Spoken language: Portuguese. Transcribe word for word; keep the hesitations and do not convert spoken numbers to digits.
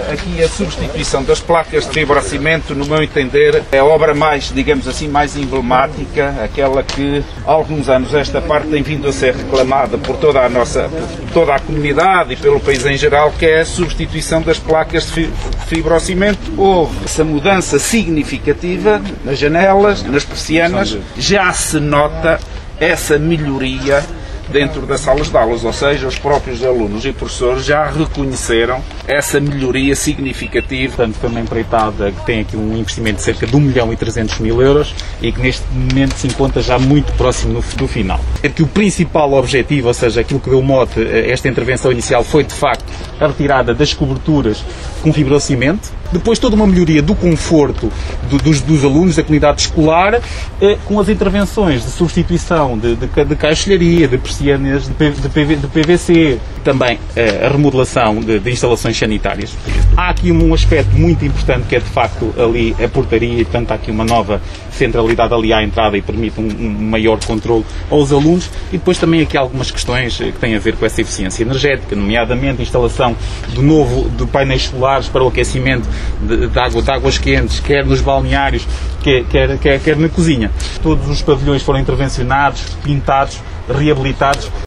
aqui a substituição das placas de fibrocimento, no meu entender, é a obra mais, digamos assim, mais emblemática, aquela que há alguns anos esta parte tem vindo a ser reclamada por toda a nossa, por toda a comunidade e pelo país em geral, que é a substituição das placas de fibrocimento. Houve essa mudança significativa nas janelas, nas persianas, já se nota essa melhoria dentro das salas de aulas, ou seja, os próprios alunos e professores já reconheceram essa melhoria significativa. Portanto, foi uma empreitada que tem aqui um investimento de cerca de um milhão e trezentos mil euros e que neste momento se encontra já muito próximo do final. É que o principal objetivo, ou seja, aquilo que deu mote a esta intervenção inicial, foi de facto a retirada das coberturas com fibrocimento, depois toda uma melhoria do conforto do, dos, dos alunos, da comunidade escolar, eh, com as intervenções de substituição de, de, de caixilharia, de persianas de, de, PV, de P V C, também eh, a remodelação de, de instalações sanitárias. Há aqui um aspecto muito importante que é de facto ali a portaria, e portanto há aqui uma nova centralidade ali à entrada e permite um, um maior controle aos alunos, e depois também aqui algumas questões que têm a ver com essa eficiência energética, nomeadamente a instalação do novo de painéis solares para o aquecimento de, de, água, de águas quentes, quer nos balneários, quer, quer, quer, quer na cozinha. Todos os pavilhões foram intervencionados, pintados, reabilitados.